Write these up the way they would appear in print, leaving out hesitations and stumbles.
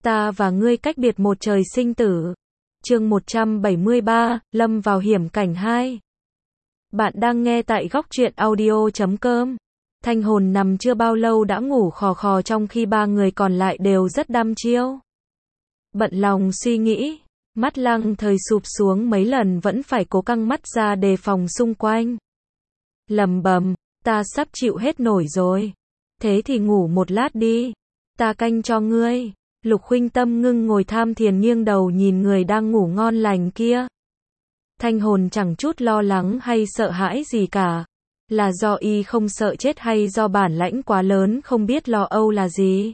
Ta và ngươi cách biệt một trời sinh tử. Chương 173, lâm vào hiểm cảnh 2. Bạn đang nghe tại góc truyện audio.com. Thanh hồn nằm chưa bao lâu đã ngủ khò khò trong khi ba người còn lại đều rất đăm chiêu. Bận lòng suy nghĩ, mắt Lăng Thời sụp xuống mấy lần vẫn phải cố căng mắt ra đề phòng xung quanh. Lầm bầm, ta sắp chịu hết nổi rồi. Thế thì ngủ một lát đi. Ta canh cho ngươi. Lục Khuynh Tâm ngưng ngồi tham thiền nghiêng đầu nhìn người đang ngủ ngon lành kia. Thanh hồn chẳng chút lo lắng hay sợ hãi gì cả. Là do y không sợ chết hay do bản lãnh quá lớn không biết lo âu là gì.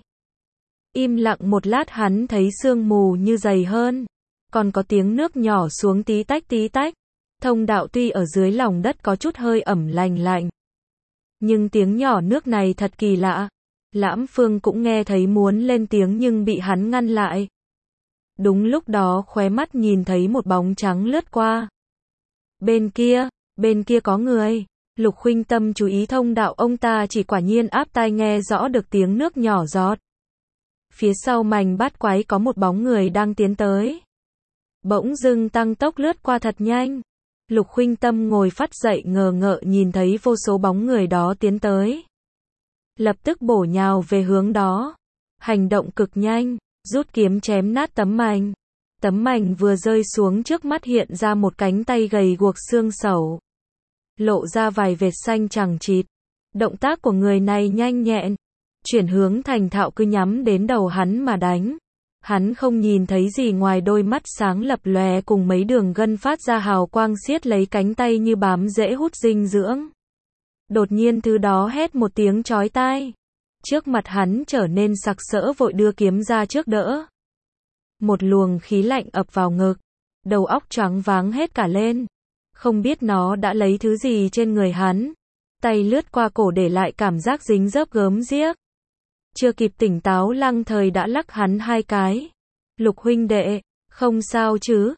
Im lặng một lát hắn thấy sương mù như dày hơn. Còn có tiếng nước nhỏ xuống tí tách tí tách. Thông đạo tuy ở dưới lòng đất có chút hơi ẩm lành lạnh. Nhưng tiếng nhỏ nước này thật kỳ lạ. Lãm Phương cũng nghe thấy muốn lên tiếng nhưng bị hắn ngăn lại. Đúng lúc đó khóe mắt nhìn thấy một bóng trắng lướt qua. Bên kia có người. Lục Khuynh Tâm chú ý thông đạo ông ta chỉ quả nhiên áp tai nghe rõ được tiếng nước nhỏ giọt. Phía sau mảnh bát quái có một bóng người đang tiến tới. Bỗng dưng tăng tốc lướt qua thật nhanh. Lục Khuynh Tâm ngồi phắt dậy ngờ ngợ nhìn thấy vô số bóng người đó tiến tới. Lập tức bổ nhào về hướng đó. Hành động cực nhanh, rút kiếm chém nát tấm mảnh. Tấm mảnh vừa rơi xuống trước mắt hiện ra một cánh tay gầy guộc xương sẩu. Lộ ra vài vệt xanh chằng chịt. Động tác của người này nhanh nhẹn. Chuyển hướng thành thạo cứ nhắm đến đầu hắn mà đánh. Hắn không nhìn thấy gì ngoài đôi mắt sáng lập lòe cùng mấy đường gân phát ra hào quang siết lấy cánh tay như bám rễ hút dinh dưỡng. Đột nhiên thứ đó hét một tiếng chói tai. Trước mặt hắn trở nên sặc sỡ vội đưa kiếm ra trước đỡ. Một luồng khí lạnh ập vào ngực. Đầu óc choáng váng hết cả lên. Không biết nó đã lấy thứ gì trên người hắn. Tay lướt qua cổ để lại cảm giác dính dớp gớm ghiếc. Chưa kịp tỉnh táo Lăng Thời đã lắc hắn hai cái. Lục huynh đệ, không sao chứ,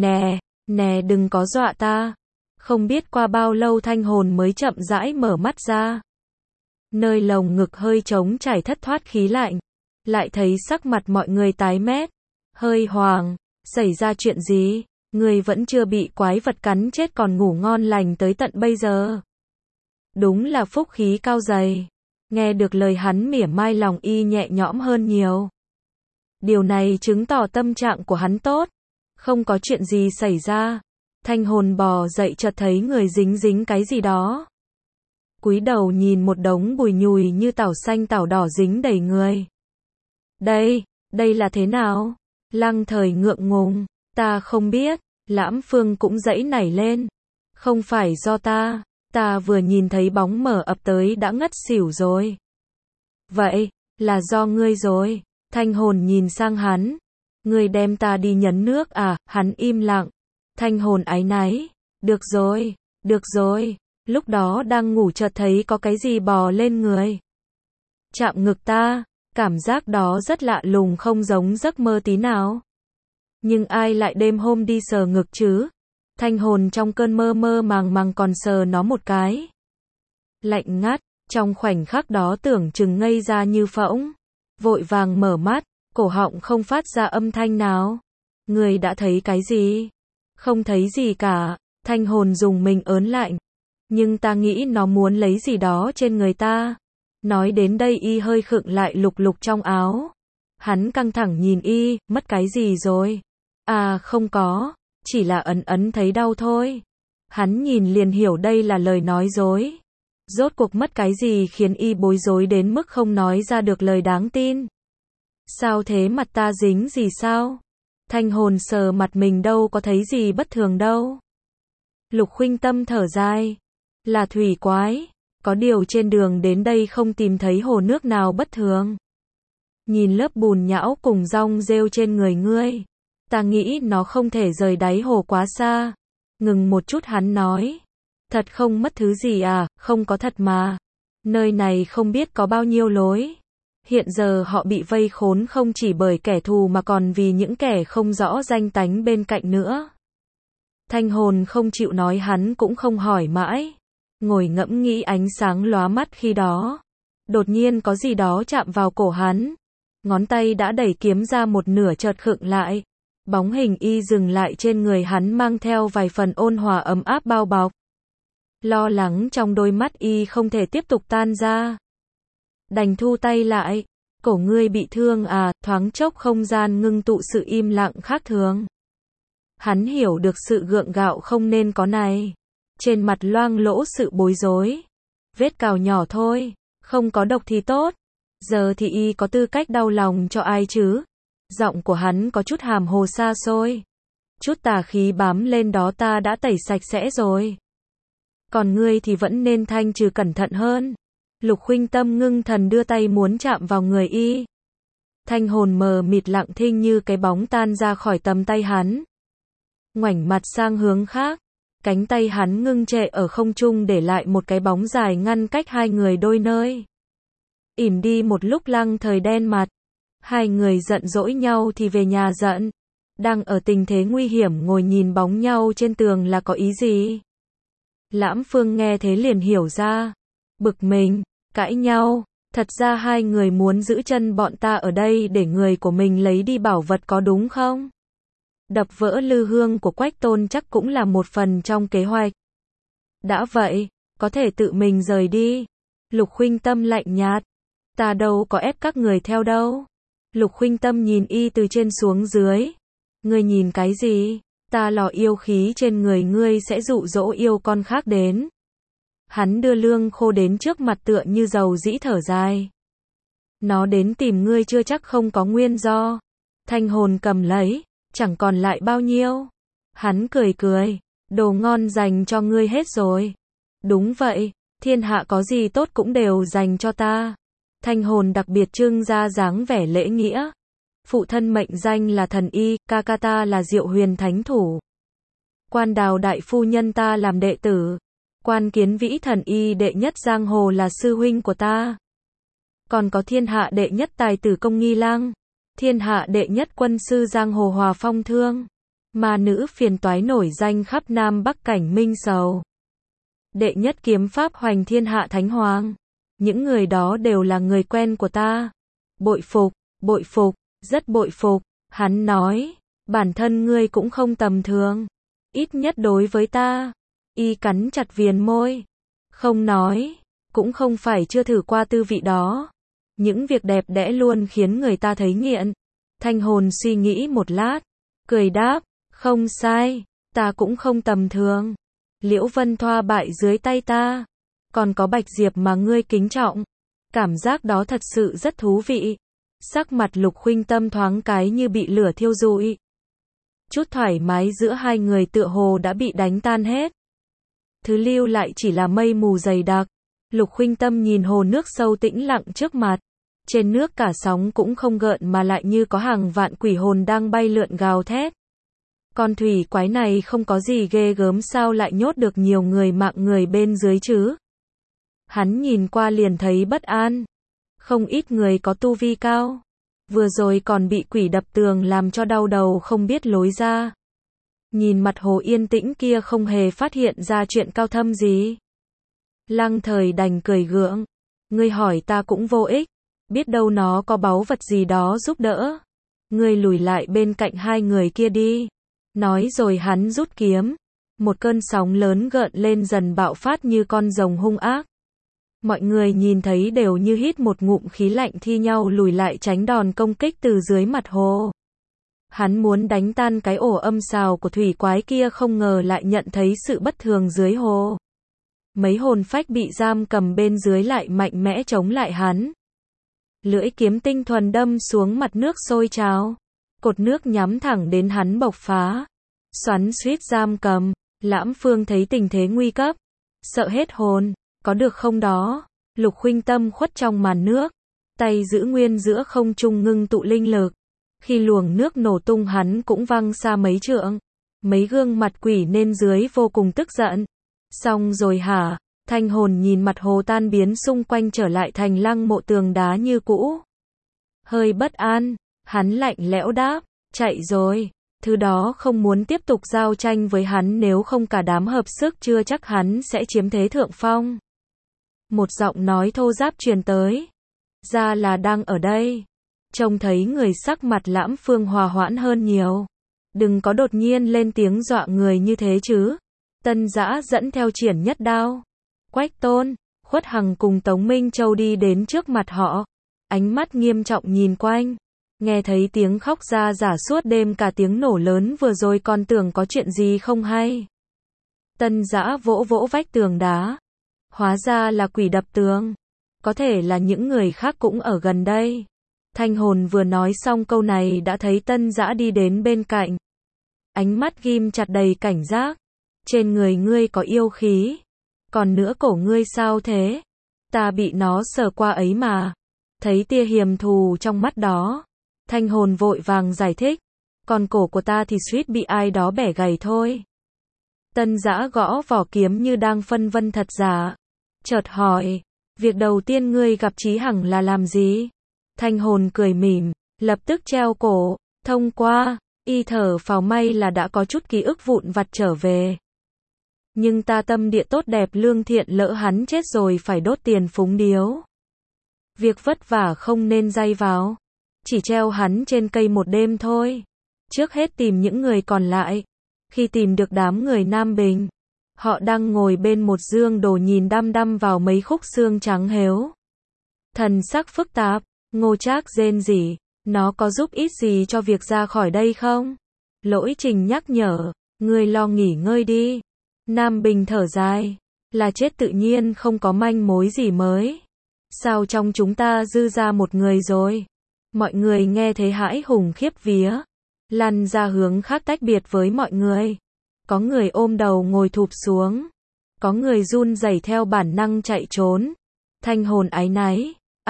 nè đừng có dọa ta. Không biết qua bao lâu thanh hồn mới chậm rãi mở mắt ra. Nơi lồng ngực hơi trống trải thất thoát khí lạnh. Lại thấy sắc mặt mọi người tái mét. Hơi hoàng, xảy ra chuyện gì? Người vẫn chưa bị quái vật cắn chết còn ngủ ngon lành tới tận bây giờ. Đúng là phúc khí cao dày. Nghe được lời hắn mỉa mai lòng y nhẹ nhõm hơn nhiều. Điều này chứng tỏ tâm trạng của hắn tốt. Không có chuyện gì xảy ra. Thanh hồn bò dậy chợt thấy người dính dính cái gì đó. Cúi đầu nhìn một đống bùi nhùi như tảo xanh tảo đỏ dính đầy người. Đây là thế nào? Lăng Thời ngượng ngùng. Ta không biết. Lãm Phương cũng dãy nảy lên. Không phải do ta vừa nhìn thấy bóng mờ ập tới đã ngất xỉu rồi. Vậy, là do ngươi rồi. Thanh hồn nhìn sang hắn. Ngươi đem ta đi nhấn nước à? Hắn im lặng. Thanh hồn áy náy. Được rồi. Lúc đó đang ngủ chợt thấy có cái gì bò lên người. Chạm ngực ta. Cảm giác đó rất lạ lùng không giống giấc mơ tí nào. Nhưng ai lại đêm hôm đi sờ ngực chứ? Thanh hồn trong cơn mơ mơ màng còn sờ nó một cái. Lạnh ngắt, trong khoảnh khắc đó tưởng chừng ngây ra như phỗng. Vội vàng mở mắt, cổ họng không phát ra âm thanh nào. Người đã thấy cái gì? Không thấy gì cả. Thanh hồn dùng mình ớn lạnh. Nhưng ta nghĩ nó muốn lấy gì đó trên người ta. Nói đến đây y hơi khựng lại lục lục trong áo. Hắn căng thẳng nhìn y, mất cái gì rồi? À không có. Chỉ là ấn thấy đau thôi. Hắn nhìn liền hiểu đây là lời nói dối. Rốt cuộc mất cái gì khiến y bối rối đến mức không nói ra được lời đáng tin. Sao thế, mặt ta dính gì sao? Thanh hồn sờ mặt mình đâu có thấy gì bất thường đâu. Lục Khuynh Tâm thở dài. Là thủy quái. Có điều trên đường đến đây không tìm thấy hồ nước nào bất thường. Nhìn lớp bùn nhão cùng rong rêu trên người ngươi. Ta nghĩ nó không thể rời đáy hồ quá xa. Ngừng một chút hắn nói. Thật không mất thứ gì à? Không có thật mà. Nơi này không biết có bao nhiêu lối. Hiện giờ họ bị vây khốn không chỉ bởi kẻ thù mà còn vì những kẻ không rõ danh tánh bên cạnh nữa. Thanh hồn không chịu nói hắn cũng không hỏi mãi. Ngồi ngẫm nghĩ ánh sáng lóa mắt khi đó. Đột nhiên có gì đó chạm vào cổ hắn. ngón tay đã đẩy kiếm ra một nửa chợt khựng lại. Bóng hình y dừng lại trên người hắn mang theo vài phần ôn hòa ấm áp bao bọc. Lo lắng trong đôi mắt y không thể tiếp tục tan ra. Đành thu tay lại. Cổ ngươi bị thương à, thoáng chốc không gian ngưng tụ sự im lặng khác thường. Hắn hiểu được sự gượng gạo không nên có này. Trên mặt loang lỗ sự bối rối. Vết cào nhỏ thôi, không có độc thì tốt. Giờ thì y có tư cách đau lòng cho ai chứ? Giọng của hắn có chút hàm hồ xa xôi. Chút tà khí bám lên đó ta đã tẩy sạch sẽ rồi. Còn ngươi thì vẫn nên thanh trừ cẩn thận hơn. Lục Khuynh Tâm ngưng thần đưa tay muốn chạm vào người y. Thanh hồn mờ mịt lặng thinh như cái bóng tan ra khỏi tầm tay hắn. Ngoảnh mặt sang hướng khác. Cánh tay hắn ngưng trệ ở không trung để lại một cái bóng dài ngăn cách hai người đôi nơi. Ỉm đi một lúc Lăng Thời đen mặt. Hai người giận dỗi nhau thì về nhà giận. Đang ở tình thế nguy hiểm ngồi nhìn bóng nhau trên tường là có ý gì? Lãm Phương nghe thế liền hiểu ra. Bực mình, cãi nhau. Thật ra hai người muốn giữ chân bọn ta ở đây để người của mình lấy đi bảo vật có đúng không? Đập vỡ lư hương của Quách Tôn chắc cũng là một phần trong kế hoạch. Đã vậy, có thể tự mình rời đi. Lục Khuynh Tâm lạnh nhạt. Ta đâu có ép các người theo đâu. Lục Khuynh Tâm nhìn y từ trên xuống dưới. Ngươi nhìn cái gì? Ta lò yêu khí trên người ngươi sẽ dụ dỗ yêu con khác đến. Hắn đưa lương khô đến trước mặt tựa như dầu dĩ thở dài. Nó đến tìm ngươi chưa chắc không có nguyên do. Thanh hồn cầm lấy, chẳng còn lại bao nhiêu. Hắn cười cười, đồ ngon dành cho ngươi hết rồi. Đúng vậy, thiên hạ có gì tốt cũng đều dành cho ta. Thanh hồn đặc biệt trưng ra dáng vẻ lễ nghĩa. Phụ thân mệnh danh là thần y, ca ca ta là Diệu Huyền Thánh Thủ. Quan Đào đại phu nhân ta làm đệ tử. Quan Kiến Vĩ thần y đệ nhất giang hồ là sư huynh của ta. Còn có thiên hạ đệ nhất tài tử Công Nghi Lang, thiên hạ đệ nhất quân sư giang hồ Hòa Phong Thương, ma nữ phiền toái nổi danh khắp Nam Bắc Cảnh Minh Sầu, đệ nhất kiếm pháp hoành thiên hạ Thánh Hoàng. Những người đó đều là người quen của ta. Bội phục, rất bội phục. Hắn nói, bản thân ngươi cũng không tầm thường. Ít nhất đối với ta. Y cắn chặt viền môi. Không nói, cũng không phải chưa thử qua tư vị đó. Những việc đẹp đẽ luôn khiến người ta thấy nghiện. Thanh hồn suy nghĩ một lát, cười đáp, không sai, ta cũng không tầm thường. Liễu Vân Thoa bại dưới tay ta. Còn có Bạch Diệp mà ngươi kính trọng. Cảm giác đó thật sự rất thú vị. Sắc mặt Lục Khuynh Tâm thoáng cái như bị lửa thiêu rụi. Chút thoải mái giữa hai người tựa hồ đã bị đánh tan hết. Thứ lưu lại chỉ là mây mù dày đặc. Lục Khuynh Tâm nhìn hồ nước sâu tĩnh lặng trước mặt. Trên nước cả sóng cũng không gợn mà lại như có hàng vạn quỷ hồn đang bay lượn gào thét. Con thủy quái này không có gì ghê gớm sao lại nhốt được nhiều người mạng người bên dưới chứ? Hắn nhìn qua liền thấy bất an. Không ít người có tu vi cao. Vừa rồi còn bị quỷ đập tường làm cho đau đầu không biết lối ra. Nhìn mặt hồ yên tĩnh kia không hề phát hiện ra chuyện cao thâm gì. Lăng Thời đành cười gượng. Ngươi hỏi ta cũng vô ích. Biết đâu nó có báu vật gì đó giúp đỡ. Ngươi lùi lại bên cạnh hai người kia đi. Nói rồi hắn rút kiếm. Một cơn sóng lớn gợn lên dần bạo phát như con rồng hung ác. Mọi người nhìn thấy đều như hít một ngụm khí lạnh thi nhau lùi lại tránh đòn công kích từ dưới mặt hồ. Hắn muốn đánh tan cái ổ âm sào của thủy quái kia không ngờ lại nhận thấy sự bất thường dưới hồ. Mấy hồn phách bị giam cầm bên dưới lại mạnh mẽ chống lại hắn. Lưỡi kiếm tinh thuần đâm xuống mặt nước sôi trào. Cột nước nhắm thẳng đến hắn bộc phá. Xoắn xuýt giam cầm. Lãm Phương thấy tình thế nguy cấp. Sợ hết hồn. Có được không đó? Lục Khuynh Tâm khuất trong màn nước. Tay giữ nguyên giữa không trung ngưng tụ linh lực. Khi luồng nước nổ tung hắn cũng văng xa mấy trượng. Mấy gương mặt quỷ nên dưới vô cùng tức giận. Xong rồi hả? Thanh hồn nhìn mặt hồ tan biến xung quanh trở lại thành lăng mộ tường đá như cũ. Hơi bất an, hắn lạnh lẽo đáp, chạy rồi. Thứ đó không muốn tiếp tục giao tranh với hắn nếu không cả đám hợp sức chưa chắc hắn sẽ chiếm thế thượng phong. Một giọng nói thô ráp truyền tới. Ra là đang ở đây. Trông thấy người sắc mặt Lãm Phương hòa hoãn hơn nhiều. Đừng có đột nhiên lên tiếng dọa người như thế chứ. Tân Dã dẫn theo Triển Nhất Đao, Quách Tôn, Khuất Hằng cùng Tống Minh Châu đi đến trước mặt họ. Ánh mắt nghiêm trọng nhìn quanh. Nghe thấy tiếng khóc ra giả suốt đêm cả tiếng nổ lớn vừa rồi còn tưởng có chuyện gì không hay. Tân Dã vỗ vỗ vách tường đá. Hóa ra là quỷ đập tường. Có thể là những người khác cũng ở gần đây. Thanh Hồn vừa nói xong câu này đã thấy Tân Dã đi đến bên cạnh. Ánh mắt ghim chặt đầy cảnh giác. Trên người ngươi có yêu khí. Còn nữa cổ ngươi sao thế? Ta bị nó sờ qua ấy mà. Thấy tia hiềm thù trong mắt đó. Thanh Hồn vội vàng giải thích. Còn cổ của ta thì suýt bị ai đó bẻ gãy thôi. Tân Dã gõ vỏ kiếm như đang phân vân thật giả. Chợt hỏi. Việc đầu tiên ngươi gặp Chí Hằng là làm gì? Thanh Hồn cười mỉm. Lập tức treo cổ. Thông qua. Y thở phào may là đã có chút ký ức vụn vặt trở về. Nhưng ta tâm địa tốt đẹp lương thiện lỡ hắn chết rồi phải đốt tiền phúng điếu. Việc vất vả không nên day vào. Chỉ treo hắn trên cây một đêm thôi. Trước hết tìm những người còn lại. Khi tìm được đám người Nam Bình, họ đang ngồi bên một dương đồ nhìn đăm đăm vào mấy khúc xương trắng héo. Thần sắc phức tạp, Ngô Trác rên rỉ, nó có giúp ích gì cho việc ra khỏi đây không? Lỗi Trình nhắc nhở, ngươi lo nghỉ ngơi đi. Nam Bình thở dài, là chết tự nhiên không có manh mối gì mới. Sao trong chúng ta dư ra một người rồi? Mọi người nghe thấy hãi hùng khiếp vía. Lăn ra hướng khác tách biệt với mọi người. Có người ôm đầu ngồi thụp xuống. Có người run rẩy theo bản năng chạy trốn. Thanh Hồn áy náy.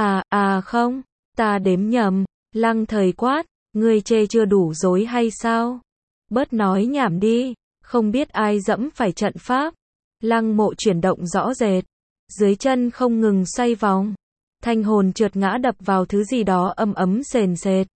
Không, ta đếm nhầm. Lăng Thời quát, ngươi chê chưa đủ dối hay sao? Bớt nói nhảm đi, không biết ai dẫm phải trận pháp. Lăng Mộ chuyển động rõ rệt. Dưới chân không ngừng xoay vòng. Thanh Hồn trượt ngã đập vào thứ gì đó ấm ấm sền sệt.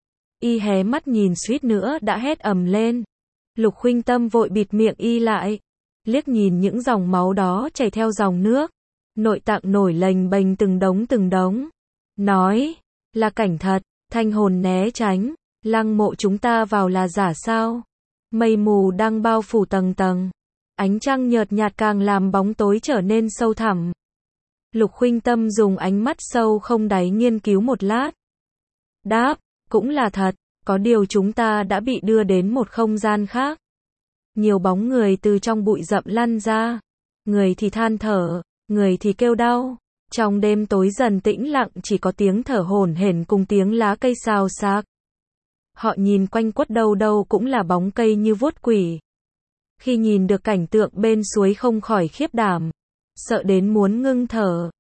Y hé mắt nhìn suýt nữa đã hét ầm lên. Lục Khuynh Tâm vội bịt miệng y lại. Liếc nhìn những dòng máu đó chảy theo dòng nước. Nội tạng nổi lềnh bềnh từng đống. Nói, là cảnh thật. Thanh Hồn né tránh. Lăng Mộ chúng ta vào là giả sao? Mây mù đang bao phủ tầng tầng. Ánh trăng nhợt nhạt càng làm bóng tối trở nên sâu thẳm. Lục Khuynh Tâm dùng ánh mắt sâu không đáy nghiên cứu một lát. Đáp, cũng là thật, có điều chúng ta đã bị đưa đến một không gian khác. Nhiều bóng người từ trong bụi rậm lăn ra. Người thì than thở, người thì kêu đau. Trong đêm tối dần tĩnh lặng chỉ có tiếng thở hổn hển cùng tiếng lá cây xào xạc. Họ nhìn quanh quất đâu đâu cũng là bóng cây như vuốt quỷ. Khi nhìn được cảnh tượng bên suối không khỏi khiếp đảm. Sợ đến muốn ngưng thở.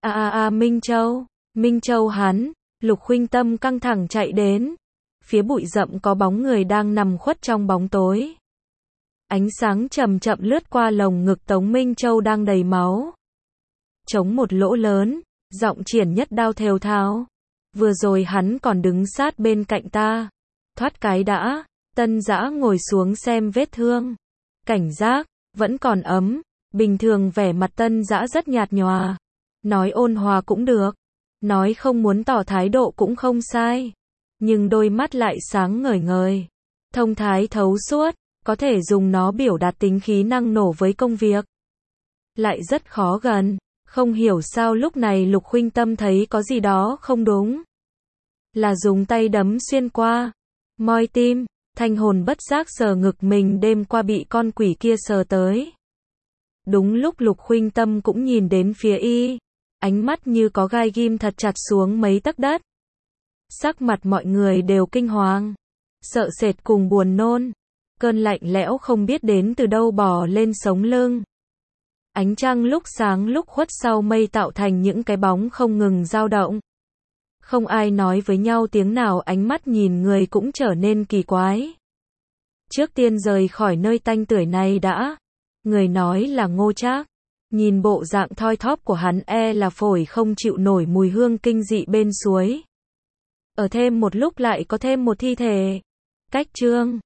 Minh Châu hắn. Lục Khuynh Tâm căng thẳng chạy đến. Phía bụi rậm có bóng người đang nằm khuất trong bóng tối. Ánh sáng chậm chậm lướt qua lồng ngực Tống Minh Châu đang đầy máu. Trống một lỗ lớn, giọng Triển Nhất Đao thều thào. Vừa rồi hắn còn đứng sát bên cạnh ta. Thoát cái đã. Tân Dã ngồi xuống xem vết thương. Cảnh giác, vẫn còn ấm. Bình thường vẻ mặt Tân Dã rất nhạt nhòa. Nói ôn hòa cũng được. Nói không muốn tỏ thái độ cũng không sai. Nhưng đôi mắt lại sáng ngời ngời. Thông thái thấu suốt. Có thể dùng nó biểu đạt tính khí năng nổ với công việc. Lại rất khó gần. Không hiểu sao lúc này Lục Khuynh Tâm thấy có gì đó không đúng. Là dùng tay đấm xuyên qua. Moi tim. Thanh Hồn bất giác sờ ngực mình đêm qua bị con quỷ kia sờ tới. Đúng lúc Lục Khuynh Tâm cũng nhìn đến phía y. Ánh mắt như có gai ghim thật chặt xuống mấy tấc đất. Sắc mặt mọi người đều kinh hoàng. Sợ sệt cùng buồn nôn. Cơn lạnh lẽo không biết đến từ đâu bò lên sống lưng. Ánh trăng lúc sáng lúc khuất sau mây tạo thành những cái bóng không ngừng dao động. Không ai nói với nhau tiếng nào, ánh mắt nhìn người cũng trở nên kỳ quái. Trước tiên rời khỏi nơi tanh tưởi này đã. Người nói là Ngô Trác. Nhìn bộ dạng thoi thóp của hắn là phổi không chịu nổi mùi hương kinh dị bên suối. Ở thêm một lúc lại có thêm một thi thể. Cách chương